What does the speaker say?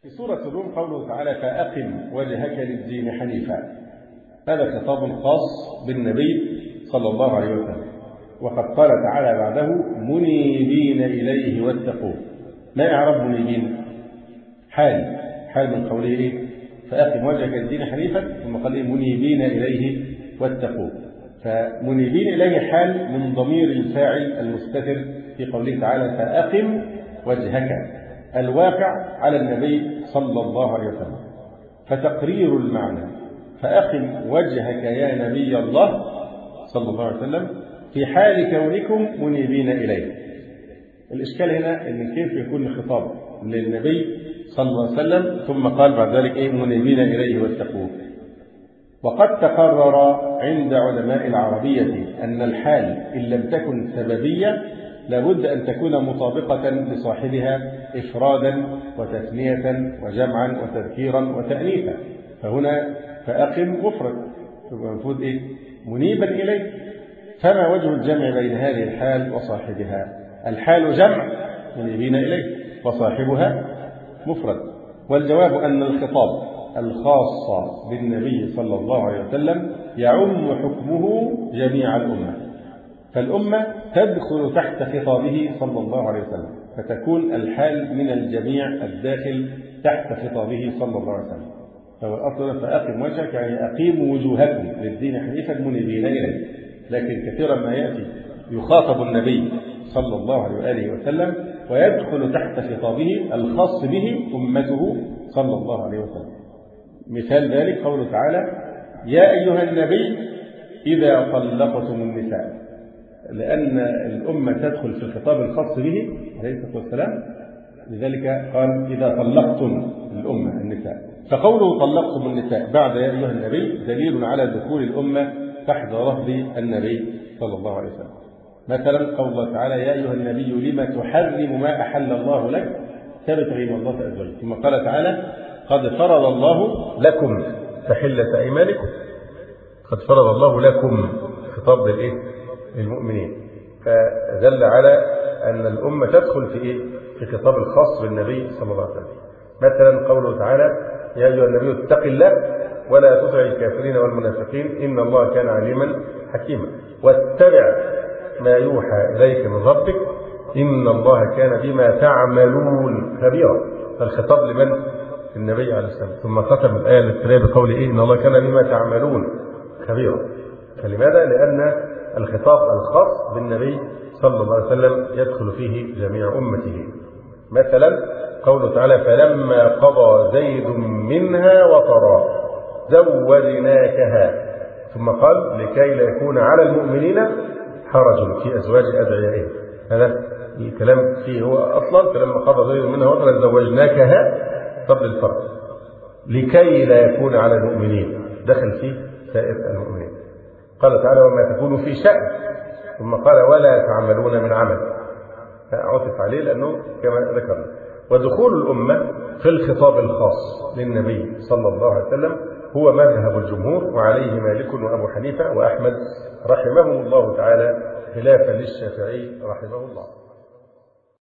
في سورة الروم قوله تعالى: فأقم وجهك للدين حنيفا. هذا خطاب خاص بالنبي صلى الله عليه وسلم، وقد قال تعالى بعده: منيبين إليه واتقوه. ما إعراب منيبين؟ حال من قوله فأقم وجهك للدين حنيفا، ثم قال منيبين إليه واتقوه. فمنيبين إليه حال من ضمير الفاعل المستتر في قوله تعالى: فأقم وجهك، الواقع على النبي صلى الله عليه وسلم. فتقرير المعنى فأقم وجهك يا نبي الله صلى الله عليه وسلم في حال كونكم منيبين إليه. الإشكال هنا أن كيف يكون الخطاب للنبي صلى الله عليه وسلم ثم قال بعد ذلك منيبين إليه واتقوه. وقد تقرر عند علماء العربية أن الحال إن لم تكن سببية لابد أن تكون مطابقة لصاحبها إفرادا وتثنية وجمعا وتذكيرا وتأنيثا. فهنا فأقم مفرد، المفروض منيبا إليه. فما وجه الجمع بين هذه الحال وصاحبها؟ الحال جمع منيبين إليه، وصاحبها مفرد. والجواب أن الخطاب الخاص بالنبي صلى الله عليه وسلم يعم حكمه جميع الأمة، فالأمة تدخل تحت خطابه صلى الله عليه وسلم، فتكون الحال من الجميع الداخل تحت خطابه صلى الله عليه وسلم. فهو أصلا فأقم وجهك يعني أقيموا وجوهكم للدين حنيفا منيبين إليه. لكن كثيرا ما يأتي يخاطب النبي صلى الله عليه وآله وسلم ويدخل تحت خطابه الخاص به أمته صلى الله عليه وسلم. مثال ذلك قوله تعالى: يا أيها النبي إذا طلقتم النساء، لأن الأمة تدخل في الخطاب الخاص به عليه الصلاة والسلام، لذلك قال: إذا طلقتم الأمة النساء. فقوله طلقتم النساء بعد يا أيها النبي دليل على دخول الأمة تحت رهب النبي صلى الله عليه وسلم. مثلا قول الله تعالى: يا أيها النبي لما تحرم ما أحل الله لك تبتغي مرضات أزواجك. ثم قال تعالى: قد فرض الله لكم تحلة أيمانكم. قد فرض الله لكم، خطاب للمؤمنين. فدل على أن الأمة تدخل في خطاب الخاص بالنبي صلى الله عليه وسلم. مثلا قوله تعالى: يا أيها النبي اتق الله ولا تطع الكافرين والمنافقين إن الله كان عليما حكيما، واتبع ما يوحى إليك من ربك إن الله كان بما تعملون خبيرا. فالخطاب لمن؟ النبي عليه السلام. ثم ختم الآية التالية بقول إن الله كان بما تعملون خبيرا. فلماذا؟ لأن الخطاب الخاص بالنبي صلى الله عليه وسلم يدخل فيه جميع أمته. مثلا قوله تعالى: فلما قضى زيد منها وطرا زوجناكها. ثم قال: لكي لا يكون على المؤمنين حرج في أزواج أدعيائهم. هذا الكلام فيه هو أصلا فلما قضى زيد منها وطرا زوجناكها قبل الفرق، لكي لا يكون على المؤمنين دخل فيه سائر المؤمنين. قال تعالى: وما تكون في شأن. ثم قال: ولا تعملون من عمل. عطف عليه لأنه كما ذكرنا. ودخول الأمة في الخطاب الخاص للنبي صلى الله عليه وسلم هو مذهب الجمهور، وعليه مالك وأبو حنيفة وأحمد رحمهم الله تعالى، خلافا للشافعي رحمه الله.